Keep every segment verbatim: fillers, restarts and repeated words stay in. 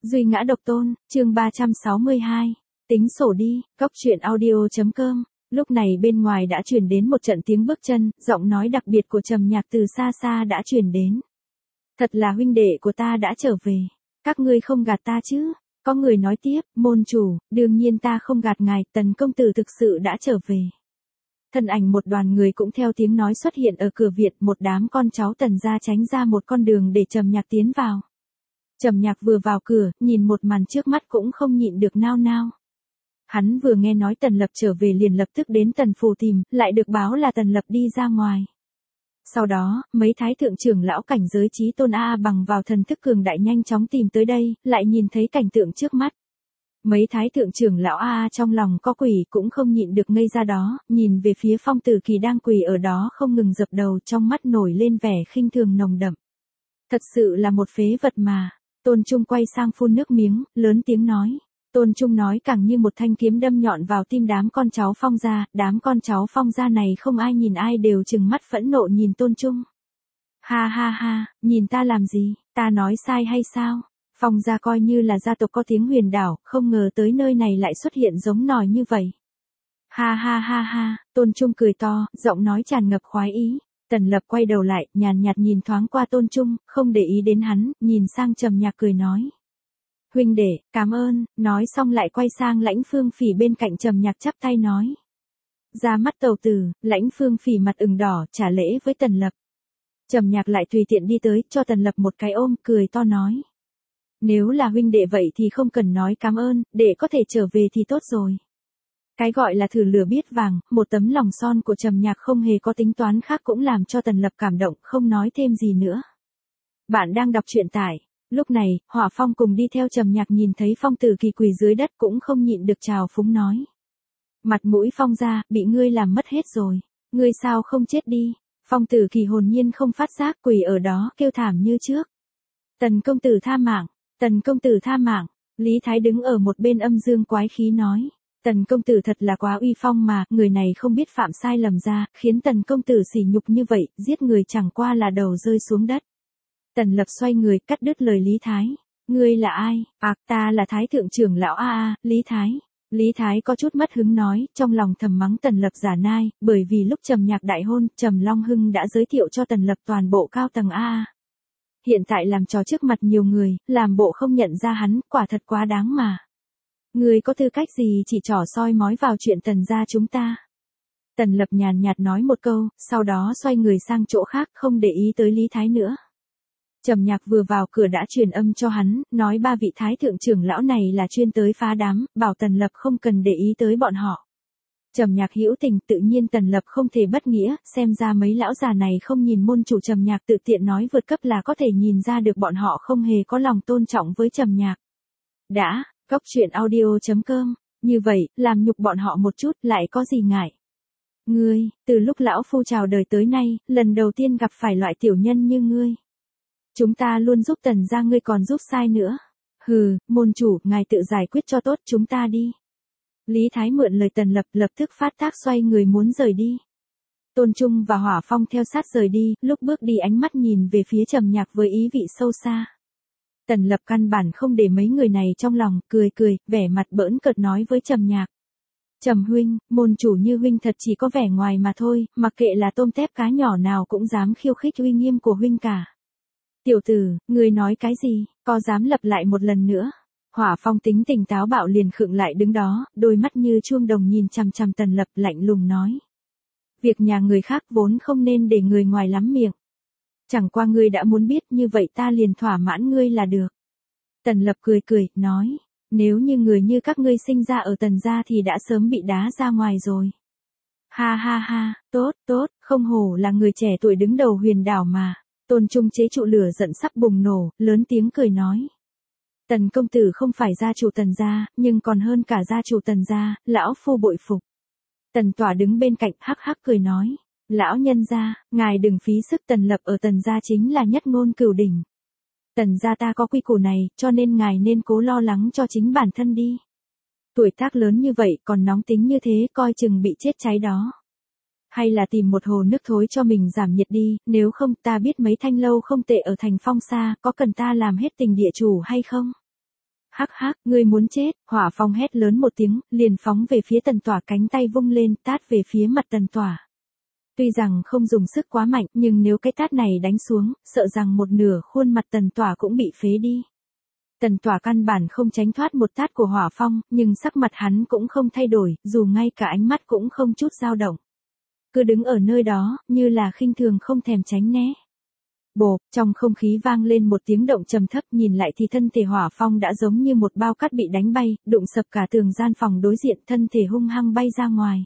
Duy ngã độc tôn, chương ba trăm sáu mươi hai. Tính sổ đi, cóc truyện audio.com. Lúc này bên ngoài đã truyền đến một trận tiếng bước chân, giọng nói đặc biệt của Trầm Nhạc từ xa xa đã truyền đến. Thật là huynh đệ của ta đã trở về. Các ngươi không gạt ta chứ? Có người nói tiếp, môn chủ, đương nhiên ta không gạt ngài, Tần công tử thực sự đã trở về. Thân ảnh một đoàn người cũng theo tiếng nói xuất hiện ở cửa viện, một đám con cháu Tần gia tránh ra một con đường để Trầm Nhạc tiến vào. Trầm Nhạc vừa vào cửa, nhìn một màn trước mắt cũng không nhịn được nao nao. Hắn vừa nghe nói Tần Lập trở về liền lập tức đến Tần phủ tìm, lại được báo là Tần Lập đi ra ngoài. Sau đó, mấy thái thượng trưởng lão cảnh giới chí tôn A bằng vào thần thức cường đại nhanh chóng tìm tới đây, lại nhìn thấy cảnh tượng trước mắt. Mấy thái thượng trưởng lão A trong lòng có quỷ cũng không nhịn được ngây ra đó, nhìn về phía Phong Tử Kỳ đang quỳ ở đó không ngừng dập đầu, trong mắt nổi lên vẻ khinh thường nồng đậm. Thật sự là một phế vật mà. Tôn Trung quay sang phun nước miếng, lớn tiếng nói. Tôn Trung nói càng như một thanh kiếm đâm nhọn vào tim đám con cháu Phong gia, đám con cháu Phong gia này không ai nhìn ai đều trừng mắt phẫn nộ nhìn Tôn Trung. Ha ha ha, nhìn ta làm gì, ta nói sai hay sao? Phong gia coi như là gia tộc có tiếng huyền đảo, không ngờ tới nơi này lại xuất hiện giống nòi như vậy. Ha ha ha ha, Tôn Trung cười to, giọng nói tràn ngập khoái ý. Tần Lập quay đầu lại, nhàn nhạt nhìn thoáng qua Tôn Trung, không để ý đến hắn, nhìn sang Trầm Nhạc cười nói. Huynh đệ, cảm ơn, nói xong lại quay sang Lãnh Phương Phỉ bên cạnh Trầm Nhạc chắp tay nói. Ra mắt tàu tử, Lãnh Phương Phỉ mặt ửng đỏ, trả lễ với Tần Lập. Trầm Nhạc lại tùy tiện đi tới, cho Tần Lập một cái ôm, cười to nói. Nếu là huynh đệ vậy thì không cần nói cảm ơn, để có thể trở về thì tốt rồi. Cái gọi là thử lửa biết vàng, một tấm lòng son của Trầm Nhạc không hề có tính toán khác cũng làm cho Tần Lập cảm động, không nói thêm gì nữa. Bạn đang đọc truyện tại. Lúc này, Hỏa Phong cùng đi theo Trầm Nhạc nhìn thấy Phong Tử Kỳ quỳ dưới đất cũng không nhịn được trào phúng nói. Mặt mũi Phong gia, bị ngươi làm mất hết rồi. Ngươi sao không chết đi? Phong Tử Kỳ hồn nhiên không phát giác quỳ ở đó kêu thảm như trước. Tần công tử tha mạng, Tần công tử tha mạng. Lý Thái đứng ở một bên âm dương quái khí nói. Tần công tử thật là quá uy phong mà, người này không biết phạm sai lầm ra, khiến Tần công tử sỉ nhục như vậy, giết người chẳng qua là đầu rơi xuống đất. Tần Lập xoay người, cắt đứt lời Lý Thái. Ngươi là ai? À, ta là Thái thượng trưởng lão A A, Lý Thái. Lý Thái có chút mất hứng nói, trong lòng thầm mắng Tần Lập giả nai, bởi vì lúc Trầm Nhạc đại hôn, Trầm Long Hưng đã giới thiệu cho Tần Lập toàn bộ cao tầng A A. Hiện tại làm trò trước mặt nhiều người, làm bộ không nhận ra hắn, quả thật quá đáng mà. Ngươi có tư cách gì chỉ trỏ soi mói vào chuyện Tần gia chúng ta? Tần Lập nhàn nhạt nói một câu, sau đó xoay người sang chỗ khác, không để ý tới Lý Thái nữa. Trầm Nhạc vừa vào cửa đã truyền âm cho hắn, nói ba vị thái thượng trưởng lão này là chuyên tới phá đám, bảo Tần Lập không cần để ý tới bọn họ. Trầm Nhạc hữu tình, tự nhiên Tần Lập không thể bất nghĩa, xem ra mấy lão già này không nhìn môn chủ. Trầm Nhạc tự tiện nói vượt cấp là có thể nhìn ra được bọn họ không hề có lòng tôn trọng với Trầm Nhạc. Đã, cóc truyện audio.com, như vậy, làm nhục bọn họ một chút, lại có gì ngại. Ngươi, từ lúc lão phu chào đời tới nay, lần đầu tiên gặp phải loại tiểu nhân như ngươi. Chúng ta luôn giúp Tần gia, ngươi còn giúp sai nữa. Hừ, môn chủ, ngài tự giải quyết cho tốt, chúng ta đi. Lý Thái mượn lời Tần Lập, lập tức phát tác xoay người muốn rời đi. Tôn Trung và Hỏa Phong theo sát rời đi, lúc bước đi ánh mắt nhìn về phía Trầm Nhạc với ý vị sâu xa. Tần Lập căn bản không để mấy người này trong lòng, cười cười, vẻ mặt bỡn cợt nói với Trầm Nhạc. Trầm huynh, môn chủ như huynh thật chỉ có vẻ ngoài mà thôi, mặc kệ là tôm tép cá nhỏ nào cũng dám khiêu khích uy nghiêm của huynh cả. Tiểu tử, ngươi nói cái gì, có dám lặp lại một lần nữa? Hỏa Phong tính tình táo bạo liền khựng lại đứng đó, đôi mắt như chuông đồng nhìn chằm chằm Tần Lập lạnh lùng nói. Việc nhà người khác vốn không nên để người ngoài lắm miệng. Chẳng qua ngươi đã muốn biết như vậy ta liền thỏa mãn ngươi là được. Tần Lập cười cười, nói. Nếu như người như các ngươi sinh ra ở Tần gia thì đã sớm bị đá ra ngoài rồi. Ha ha ha, tốt, tốt, không hổ là người trẻ tuổi đứng đầu huyền đảo mà. Tôn Trung chế trụ lửa giận sắp bùng nổ, lớn tiếng cười nói. Tần công tử không phải gia chủ Tần gia, nhưng còn hơn cả gia chủ Tần gia, lão phu bội phục. Tần Tỏa đứng bên cạnh hắc hắc cười nói. Lão nhân gia, ngài đừng phí sức, Tần Lập ở Tần gia chính là nhất ngôn cửu đỉnh. Tần gia ta có quy củ này, cho nên ngài nên cố lo lắng cho chính bản thân đi. Tuổi tác lớn như vậy còn nóng tính như thế, coi chừng bị chết cháy đó. Hay là tìm một hồ nước thối cho mình giảm nhiệt đi, nếu không ta biết mấy thanh lâu không tệ ở thành Phong Sa, có cần ta làm hết tình địa chủ hay không? Hắc hắc, ngươi muốn chết, Hỏa Phong hét lớn một tiếng, liền phóng về phía Tần Tỏa, cánh tay vung lên, tát về phía mặt Tần Tỏa. Tuy rằng không dùng sức quá mạnh, nhưng nếu cái tát này đánh xuống, sợ rằng một nửa khuôn mặt Tần Tỏa cũng bị phế đi. Tần Tỏa căn bản không tránh thoát một tát của Hỏa Phong, nhưng sắc mặt hắn cũng không thay đổi, dù ngay cả ánh mắt cũng không chút dao động. Cứ đứng ở nơi đó, như là khinh thường không thèm tránh né. Bộp, trong không khí vang lên một tiếng động trầm thấp, nhìn lại thì thân thể Hỏa Phong đã giống như một bao cát bị đánh bay, đụng sập cả tường gian phòng đối diện, thân thể hung hăng bay ra ngoài.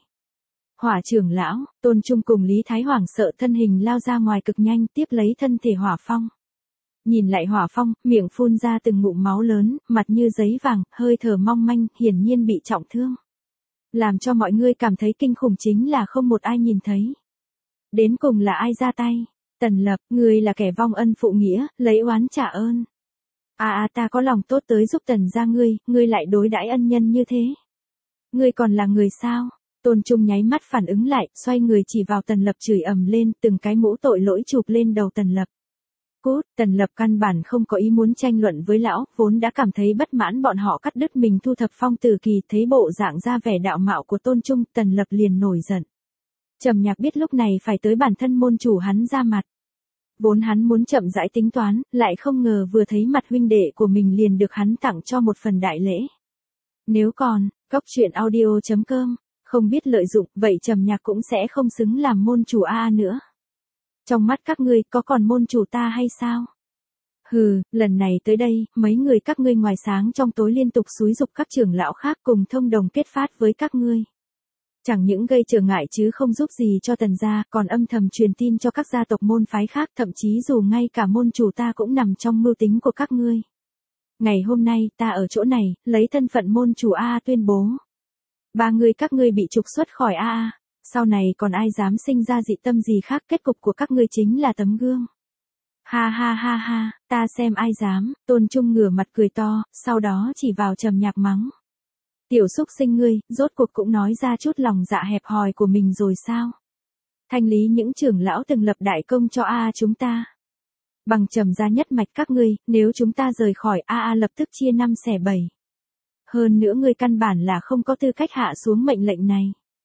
Hỏa trưởng lão, Tôn Trung cùng Lý Thái hoảng sợ thân hình lao ra ngoài cực nhanh, tiếp lấy thân thể Hỏa Phong. Nhìn lại Hỏa Phong, miệng phun ra từng ngụm máu lớn, mặt như giấy vàng, hơi thở mong manh, hiển nhiên bị trọng thương. Làm cho mọi người cảm thấy kinh khủng chính là không một ai nhìn thấy. Đến cùng là ai ra tay? Tần Lập, ngươi là kẻ vong ân phụ nghĩa, lấy oán trả ơn. À à ta có lòng tốt tới giúp Tần gia ngươi, ngươi lại đối đãi ân nhân như thế. Ngươi còn là người sao? Tôn Trung nháy mắt phản ứng lại, xoay người chỉ vào Tần Lập chửi ầm lên, từng cái mũ tội lỗi chụp lên đầu Tần Lập. Cút, Tần Lập căn bản không có ý muốn tranh luận với lão, vốn đã cảm thấy bất mãn bọn họ cắt đứt mình thu thập Phong Tử Kỳ, thấy bộ dạng ra vẻ đạo mạo của Tôn Trung, Tần Lập liền nổi giận. Trầm Nhạc biết lúc này phải tới bản thân môn chủ hắn ra mặt. Vốn hắn muốn chậm rãi tính toán, lại không ngờ vừa thấy mặt huynh đệ của mình liền được hắn tặng cho một phần đại lễ. Nếu còn, góc truyện audio chấm com, không biết lợi dụng, vậy Trầm Nhạc cũng sẽ không xứng làm môn chủ A A nữa. Trong mắt các ngươi có còn môn chủ ta hay sao? Hừ, lần này tới đây, mấy người các ngươi ngoài sáng trong tối liên tục xúi giục các trưởng lão khác cùng thông đồng kết phát với các ngươi. Chẳng những gây trở ngại chứ không giúp gì cho Tần gia, còn âm thầm truyền tin cho các gia tộc môn phái khác, thậm chí dù ngay cả môn chủ ta cũng nằm trong mưu tính của các ngươi. Ngày hôm nay, ta ở chỗ này, lấy thân phận môn chủ A A tuyên bố. Ba người các ngươi bị trục xuất khỏi A A, sau này còn ai dám sinh ra dị tâm gì khác, kết cục của các ngươi chính là tấm gương. Ha ha ha ha, ta xem ai dám, Tôn Trung ngửa mặt cười to, sau đó chỉ vào Trầm Nhạc mắng. Tiểu xúc sinh ngươi, rốt cuộc cũng nói ra chút lòng dạ hẹp hòi của mình rồi sao? Thanh lý những trưởng lão từng lập đại công cho A A chúng ta. Bằng Trầm gia nhất mạch các ngươi, nếu chúng ta rời khỏi A A lập tức chia năm xẻ bảy. Hơn nữa ngươi căn bản là không có tư cách hạ xuống mệnh lệnh này.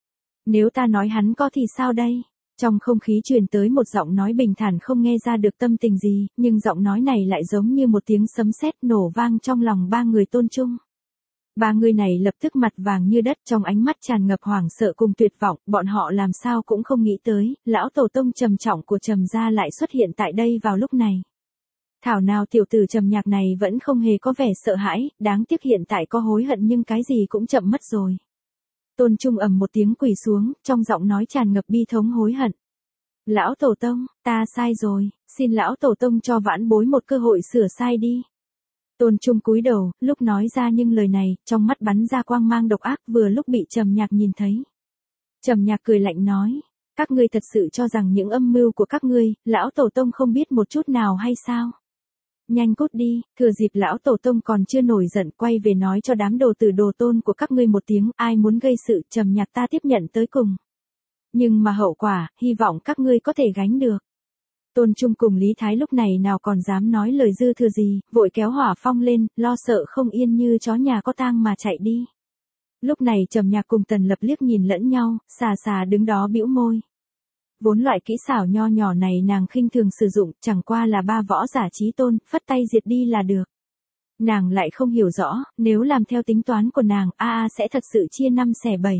Nếu ta nói hắn có thì sao đây? Trong không khí truyền tới một giọng nói bình thản không nghe ra được tâm tình gì, nhưng giọng nói này lại giống như một tiếng sấm sét nổ vang trong lòng ba người Tôn Trung. Ba người này lập tức mặt vàng như đất, trong ánh mắt tràn ngập hoảng sợ cùng tuyệt vọng, bọn họ làm sao cũng không nghĩ tới, lão tổ tông trầm trọng của Trầm gia lại xuất hiện tại đây vào lúc này. Thảo nào tiểu tử Trầm Nhạc này vẫn không hề có vẻ sợ hãi, đáng tiếc hiện tại có hối hận nhưng cái gì cũng chậm mất rồi. Tôn Trung ầm một tiếng quỳ xuống, trong giọng nói tràn ngập bi thống hối hận. Lão tổ tông, ta sai rồi, xin lão tổ tông cho vãn bối một cơ hội sửa sai đi. Tôn Trung cúi đầu, lúc nói ra những lời này, trong mắt bắn ra quang mang độc ác, vừa lúc bị Trầm Nhạc nhìn thấy. Trầm Nhạc cười lạnh nói, các ngươi thật sự cho rằng những âm mưu của các ngươi, lão tổ tông không biết một chút nào hay sao? Nhanh cút đi, thừa dịp lão tổ tông còn chưa nổi giận, quay về nói cho đám đồ tử đồ tôn của các ngươi một tiếng, ai muốn gây sự, Trầm Nhạc ta tiếp nhận tới cùng. Nhưng mà hậu quả, hy vọng các ngươi có thể gánh được. Tôn Trung cùng Lý Thái lúc này nào còn dám nói lời dư thừa gì, vội kéo Hỏa Phong lên, lo sợ không yên như chó nhà có tang mà chạy đi. Lúc này Trầm Nhạc cùng Tần Lập liếc nhìn lẫn nhau, xà xà đứng đó bĩu môi. Vốn loại kỹ xảo nho nhỏ này nàng khinh thường sử dụng, chẳng qua là ba võ giả chí tôn, phất tay diệt đi là được. Nàng lại không hiểu rõ, nếu làm theo tính toán của nàng, A A sẽ thật sự chia năm xẻ bảy.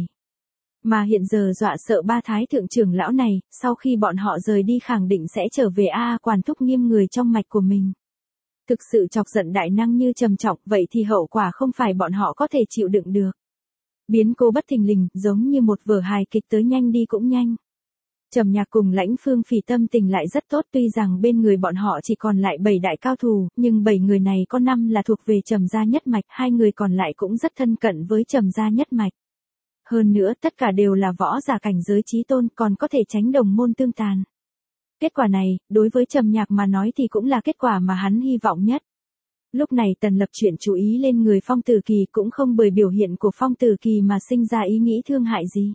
Mà hiện giờ dọa sợ ba thái thượng trưởng lão này, sau khi bọn họ rời đi khẳng định sẽ trở về A A quản thúc nghiêm người trong mạch của mình. Thực sự chọc giận đại năng như Trầm Trọng, vậy thì hậu quả không phải bọn họ có thể chịu đựng được. Biến cố bất thình lình, giống như một vở hài kịch tới nhanh đi cũng nhanh. Trầm Nhạc cùng Lãnh Phương Phỉ tâm tình lại rất tốt, tuy rằng bên người bọn họ chỉ còn lại bảy đại cao thủ, nhưng bảy người này có năm là thuộc về Trầm gia nhất mạch, hai người còn lại cũng rất thân cận với Trầm gia nhất mạch. Hơn nữa tất cả đều là võ giả cảnh giới chí tôn, còn có thể tránh đồng môn tương tàn. Kết quả này, đối với Trầm Nhạc mà nói thì cũng là kết quả mà hắn hy vọng nhất. Lúc này Tần Lập chuyển chú ý lên người Phong Tử Kỳ, cũng không bởi biểu hiện của Phong Tử Kỳ mà sinh ra ý nghĩ thương hại gì.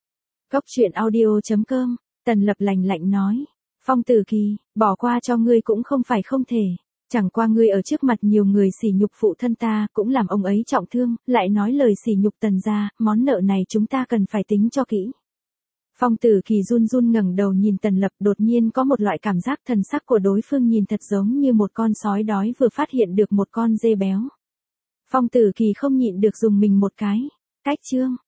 Góc truyện audio chấm com, Tần Lập lạnh lạnh nói, Phong Tử Kỳ, bỏ qua cho ngươi cũng không phải không thể. Chẳng qua ngươi ở trước mặt nhiều người sỉ nhục phụ thân ta, cũng làm ông ấy trọng thương, lại nói lời sỉ nhục Tần gia, món nợ này chúng ta cần phải tính cho kỹ. Phong Tử Kỳ run run ngẩng đầu nhìn Tần Lập, đột nhiên có một loại cảm giác thần sắc của đối phương nhìn thật giống như một con sói đói vừa phát hiện được một con dê béo. Phong Tử Kỳ không nhịn được dùng mình một cái. Cách chương